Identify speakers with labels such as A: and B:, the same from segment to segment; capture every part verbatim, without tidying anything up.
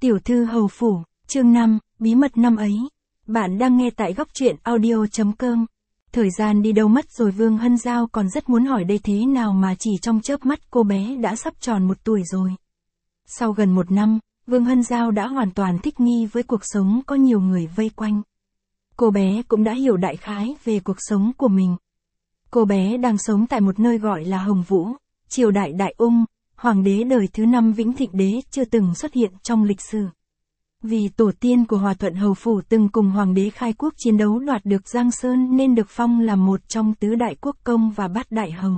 A: Tiểu thư hầu phủ, chương năm, bí mật năm ấy. Bạn đang nghe tại góc truyện audio chấm com. Thời gian đi đâu mất rồi, Vương Hân Giao còn rất muốn hỏi đây thế nào mà chỉ trong chớp mắt cô bé đã sắp tròn một tuổi rồi. Sau gần một năm, Vương Hân Giao đã hoàn toàn thích nghi với cuộc sống có nhiều người vây quanh. Cô bé cũng đã hiểu đại khái về cuộc sống của mình. Cô bé đang sống tại một nơi gọi là Hồng Vũ, triều đại Đại Ung, hoàng đế đời thứ năm Vĩnh Thịnh Đế chưa từng xuất hiện trong lịch sử. Vì tổ tiên của Hòa Thuận Hầu Phủ từng cùng hoàng đế khai quốc chiến đấu đoạt được Giang Sơn nên được phong là một trong tứ đại quốc công và bát đại hầu.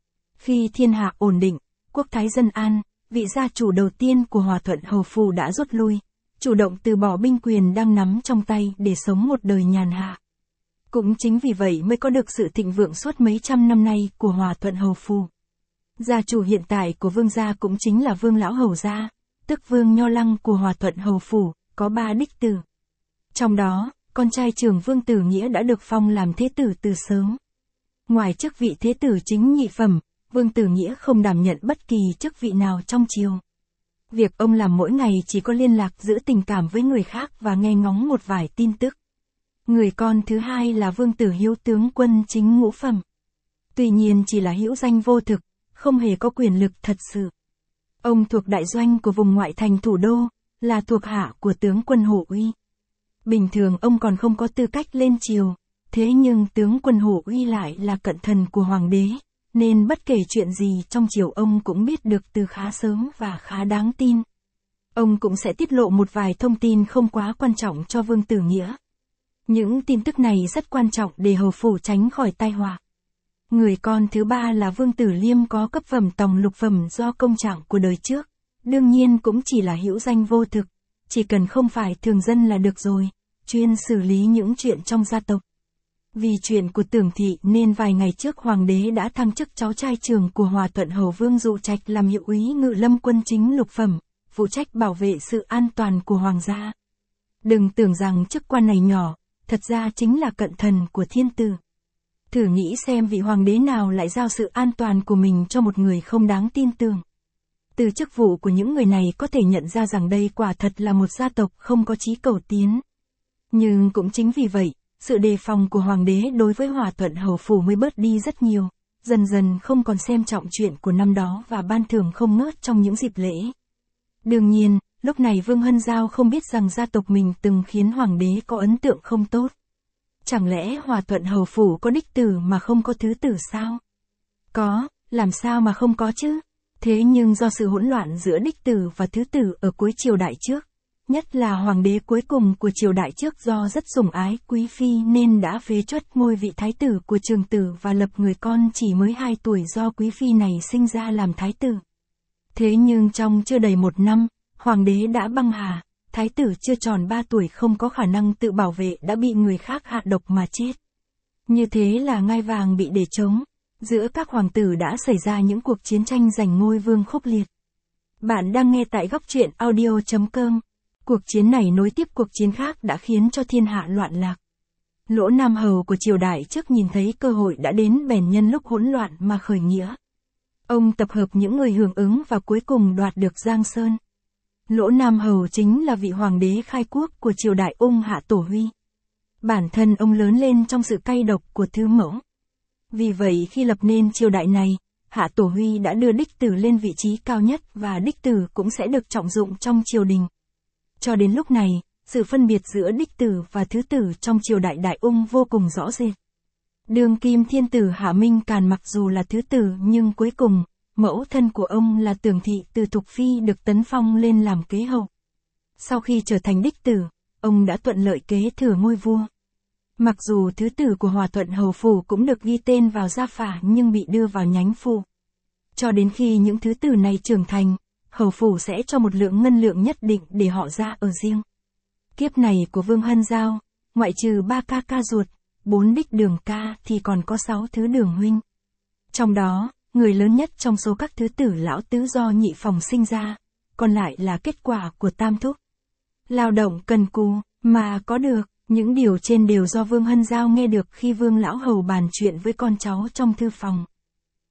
A: Khi thiên hạ ổn định, quốc thái dân an, vị gia chủ đầu tiên của Hòa Thuận Hầu Phủ đã rút lui, chủ động từ bỏ binh quyền đang nắm trong tay để sống một đời nhàn hạ. Cũng chính vì vậy mới có được sự thịnh vượng suốt mấy trăm năm nay của Hòa Thuận Hầu Phủ. Gia chủ hiện tại của Vương gia cũng chính là Vương Lão Hầu gia, tức Vương Nho Lăng của Hòa Thuận Hầu Phủ, có ba đích tử. Trong đó, con trai trưởng Vương Tử Nghĩa đã được phong làm thế tử từ sớm. Ngoài chức vị thế tử chính nhị phẩm, Vương Tử Nghĩa không đảm nhận bất kỳ chức vị nào trong triều. Việc ông làm mỗi ngày chỉ có liên lạc giữ tình cảm với người khác và nghe ngóng một vài tin tức. Người con thứ hai là Vương Tử Hiếu, tướng quân chính ngũ phẩm. Tuy nhiên chỉ là hữu danh vô thực, không hề có quyền lực thật sự. Ông thuộc đại doanh của vùng ngoại thành thủ đô, là thuộc hạ của tướng quân Hổ Uy. Bình thường ông còn không có tư cách lên triều, thế nhưng tướng quân Hổ Uy lại là cận thần của hoàng đế, nên bất kể chuyện gì trong triều ông cũng biết được từ khá sớm và khá đáng tin. Ông cũng sẽ tiết lộ một vài thông tin không quá quan trọng cho Vương Tử Nghĩa. Những tin tức này rất quan trọng để hầu phủ tránh khỏi tai họa. Người con thứ ba là Vương Tử Liêm, có cấp phẩm tòng lục phẩm do công trạng của đời trước, đương nhiên cũng chỉ là hữu danh vô thực, chỉ cần không phải thường dân là được rồi, chuyên xử lý những chuyện trong gia tộc. Vì chuyện của Tưởng Thị nên vài ngày trước hoàng đế đã thăng chức cháu trai trưởng của Hòa Thuận Hầu Vương Dụ Trạch làm hiệu úy ngự lâm quân chính lục phẩm, phụ trách bảo vệ sự an toàn của hoàng gia. Đừng tưởng rằng chức quan này nhỏ, thật ra chính là cận thần của thiên tử. Thử nghĩ xem vị hoàng đế nào lại giao sự an toàn của mình cho một người không đáng tin tưởng. Từ chức vụ của những người này có thể nhận ra rằng đây quả thật là một gia tộc không có chí cầu tiến. Nhưng cũng chính vì vậy, sự đề phòng của hoàng đế đối với Hòa Thuận Hầu Phủ mới bớt đi rất nhiều, dần dần không còn xem trọng chuyện của năm đó và ban thưởng không ngớt trong những dịp lễ. Đương nhiên, lúc này Vương Hân Giao không biết rằng gia tộc mình từng khiến hoàng đế có ấn tượng không tốt. Chẳng lẽ Hòa Thuận Hầu Phủ có đích tử mà không có thứ tử sao? Có, làm sao mà không có chứ? Thế nhưng do sự hỗn loạn giữa đích tử và thứ tử ở cuối triều đại trước, nhất là hoàng đế cuối cùng của triều đại trước do rất sủng ái quý phi nên đã phế truất ngôi vị thái tử của Trường Tử và lập người con chỉ mới hai tuổi do quý phi này sinh ra làm thái tử. Thế nhưng trong chưa đầy một năm, hoàng đế đã băng hà, thái tử chưa tròn ba tuổi không có khả năng tự bảo vệ đã bị người khác hạ độc mà chết. Như thế là ngai vàng bị để trống, giữa các hoàng tử đã xảy ra những cuộc chiến tranh giành ngôi vương khốc liệt. Bạn đang nghe tại góc truyện audio chấm com. Cuộc chiến này nối tiếp cuộc chiến khác đã khiến cho thiên hạ loạn lạc. Lỗ Nam Hầu của triều đại trước nhìn thấy cơ hội đã đến bèn nhân lúc hỗn loạn mà khởi nghĩa. Ông tập hợp những người hưởng ứng và cuối cùng đoạt được Giang Sơn. Lỗ Nam Hầu chính là vị hoàng đế khai quốc của triều đại Ung Hạ Tổ Huy. Bản thân ông lớn lên trong sự cay độc của Thư Mẫu. Vì vậy khi lập nên triều đại này, Hạ Tổ Huy đã đưa đích tử lên vị trí cao nhất và đích tử cũng sẽ được trọng dụng trong triều đình. Cho đến lúc này, sự phân biệt giữa đích tử và thứ tử trong triều đại Đại Ung vô cùng rõ rệt. Đương kim thiên tử Hạ Minh Càn mặc dù là thứ tử nhưng cuối cùng, mẫu thân của ông là Tưởng Thị từ Thục Phi được tấn phong lên làm kế hậu. Sau khi trở thành đích tử, ông đã thuận lợi kế thừa ngôi vua. Mặc dù thứ tử của Hòa Thuận Hầu Phủ cũng được ghi tên vào gia phả nhưng bị đưa vào nhánh phủ. Cho đến khi những thứ tử này trưởng thành, Hầu Phủ sẽ cho một lượng ngân lượng nhất định để họ ra ở riêng. Kiếp này của Vương Hân Giao, ngoại trừ ba ca ca ruột, bốn đích đường ca thì còn có sáu thứ đường huynh. Trong đó, người lớn nhất trong số các thứ tử lão tứ do nhị phòng sinh ra, còn lại là kết quả của tam thúc. Lao động cần cù, mà có được, những điều trên đều do Vương Hân Giao nghe được khi Vương Lão Hầu bàn chuyện với con cháu trong thư phòng.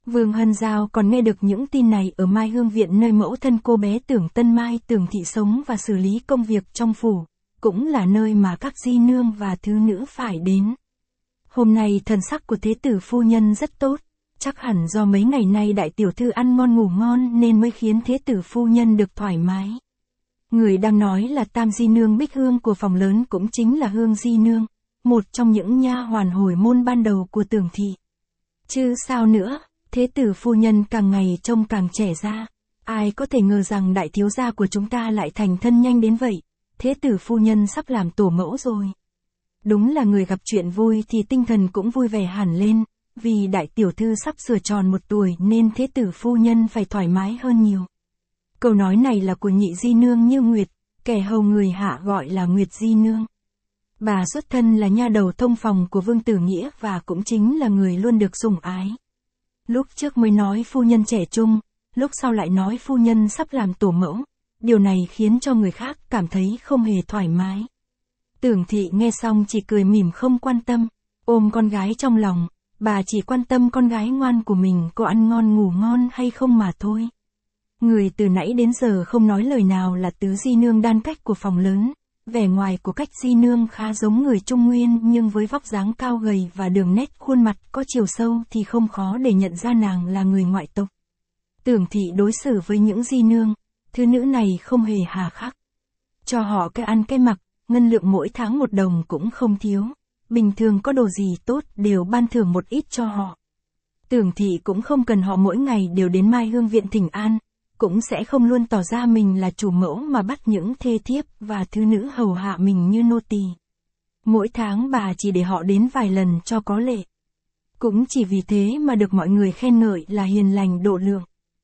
A: Vương Hân Giao còn nghe được những tin này ở Mai Hương Viện, nơi mẫu thân cô bé Tưởng Tân Mai Tưởng Thị sống và xử lý công việc trong phủ, cũng là nơi mà các di nương và thứ nữ phải đến. Hôm nay thần sắc của thế tử phu nhân rất tốt, chắc hẳn do mấy ngày nay đại tiểu thư ăn ngon ngủ ngon nên mới khiến thế tử phu nhân được thoải mái. Người đang nói là tam di nương Bích Hương của phòng lớn cũng chính là Hương di nương, một trong những nha hoàn hồi môn ban đầu của Tưởng Thị. Chứ sao nữa, thế tử phu nhân càng ngày trông càng trẻ ra. Ai có thể ngờ rằng đại thiếu gia của chúng ta lại thành thân nhanh đến vậy. Thế tử phu nhân sắp làm tổ mẫu rồi. Đúng là người gặp chuyện vui thì tinh thần cũng vui vẻ hẳn lên, vì đại tiểu thư sắp sửa tròn một tuổi nên thế tử phu nhân phải thoải mái hơn nhiều. Câu nói này là của nhị di nương Như Nguyệt, kẻ hầu người hạ gọi là Nguyệt di nương. Bà xuất thân là nha đầu thông phòng của Vương Tử Nghĩa và cũng chính là người luôn được sủng ái. Lúc trước mới nói phu nhân trẻ trung, lúc sau lại nói phu nhân sắp làm tổ mẫu. Điều này khiến cho người khác cảm thấy không hề thoải mái. Tưởng Thị nghe xong chỉ cười mỉm không quan tâm, ôm con gái trong lòng, bà chỉ quan tâm con gái ngoan của mình có ăn ngon ngủ ngon hay không mà thôi. Người từ nãy đến giờ không nói lời nào là tứ di nương đan cách của phòng lớn. Vẻ ngoài của cách di nương khá giống người Trung Nguyên, nhưng với vóc dáng cao gầy và đường nét khuôn mặt có chiều sâu thì không khó để nhận ra nàng là người ngoại tộc. Tưởng Thị đối xử với những di nương, thứ nữ này không hề hà khắc. Cho họ cái ăn cái mặc, ngân lượng mỗi tháng một đồng cũng không thiếu. Bình thường có đồ gì tốt đều ban thưởng một ít cho họ. Tưởng Thị cũng không cần họ mỗi ngày đều đến Mai Hương Viện thỉnh an, cũng sẽ không luôn tỏ ra mình là chủ mẫu mà bắt những thê thiếp và thứ nữ hầu hạ mình như nô tỳ. Mỗi tháng bà chỉ để họ đến vài lần cho có lệ. Cũng chỉ vì thế mà được mọi người khen ngợi là hiền lành độ lượng.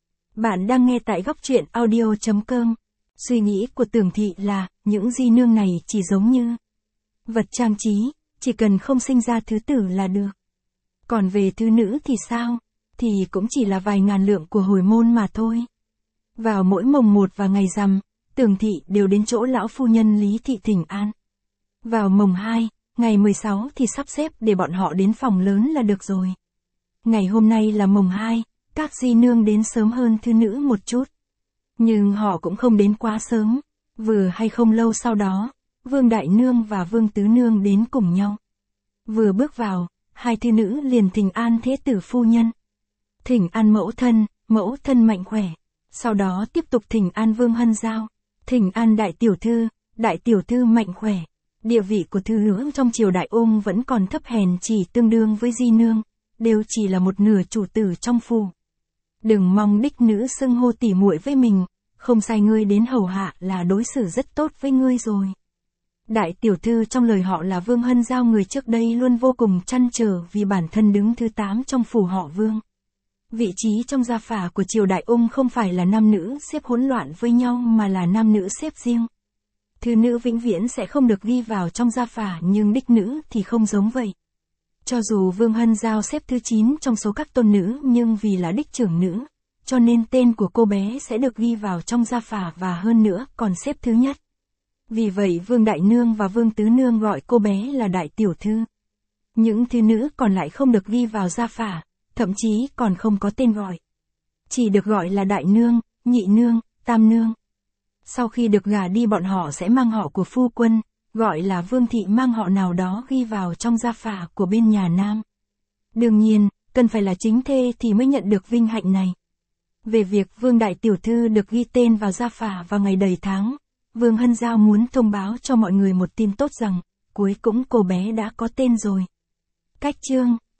A: Bạn đang nghe tại góc truyện audio chấm com. Suy nghĩ của Tưởng Thị là, những di nương này chỉ giống như vật trang trí, chỉ cần không sinh ra thứ tử là được. Còn về thứ nữ thì sao? Thì cũng chỉ là vài ngàn lượng của hồi môn mà thôi. Vào mỗi mồng một và ngày rằm, Tưởng Thị đều đến chỗ lão phu nhân Lý Thị thỉnh an. Vào mồng hai, ngày mười sáu thì sắp xếp để bọn họ đến phòng lớn là được rồi. Ngày hôm nay là mồng hai, các di nương đến sớm hơn thứ nữ một chút. Nhưng họ cũng không đến quá sớm, vừa hay không lâu sau đó, Vương Đại Nương và Vương Tứ Nương đến cùng nhau. Vừa bước vào, hai thư nữ liền thỉnh an thế tử phu nhân. Thỉnh an mẫu thân, mẫu thân mạnh khỏe. Sau đó tiếp tục thỉnh an Vương Hân Giao, thỉnh an đại tiểu thư, đại tiểu thư mạnh khỏe. Địa vị của thư nữ trong triều đại Ung vẫn còn thấp hèn, chỉ tương đương với di nương, đều chỉ là một nửa chủ tử trong phủ. Đừng mong đích nữ xưng hô tỉ muội với mình, không sai ngươi đến hầu hạ là đối xử rất tốt với ngươi rồi. Đại tiểu thư trong lời họ là Vương Hân Giao, người trước đây luôn vô cùng trăn trở vì bản thân đứng thứ tám trong phủ họ Vương. Vị trí trong gia phả của triều đại Ung không phải là nam nữ xếp hỗn loạn với nhau mà là nam nữ xếp riêng. Thư nữ vĩnh viễn sẽ không được ghi vào trong gia phả, nhưng đích nữ thì không giống vậy. Cho dù Vương Hân Giao xếp thứ chín trong số các tôn nữ, nhưng vì là đích trưởng nữ, cho nên tên của cô bé sẽ được ghi vào trong gia phả và hơn nữa còn xếp thứ nhất. Vì vậy Vương Đại Nương và Vương Tứ Nương gọi cô bé là đại tiểu thư. Những thư nữ còn lại không được ghi vào gia phả, thậm chí còn không có tên gọi. Chỉ được gọi là đại nương, nhị nương, tam nương. Sau khi được gả đi bọn họ sẽ mang họ của phu quân, gọi là Vương Thị, mang họ nào đó ghi vào trong gia phả của bên nhà nam. Đương nhiên, cần phải là chính thê thì mới nhận được vinh hạnh này. Về việc Vương Đại Tiểu Thư được ghi tên vào gia phả vào ngày đầy tháng, Vương Hân Giao muốn thông báo cho mọi người một tin tốt rằng, cuối cùng cô bé đã có tên rồi. Cách chương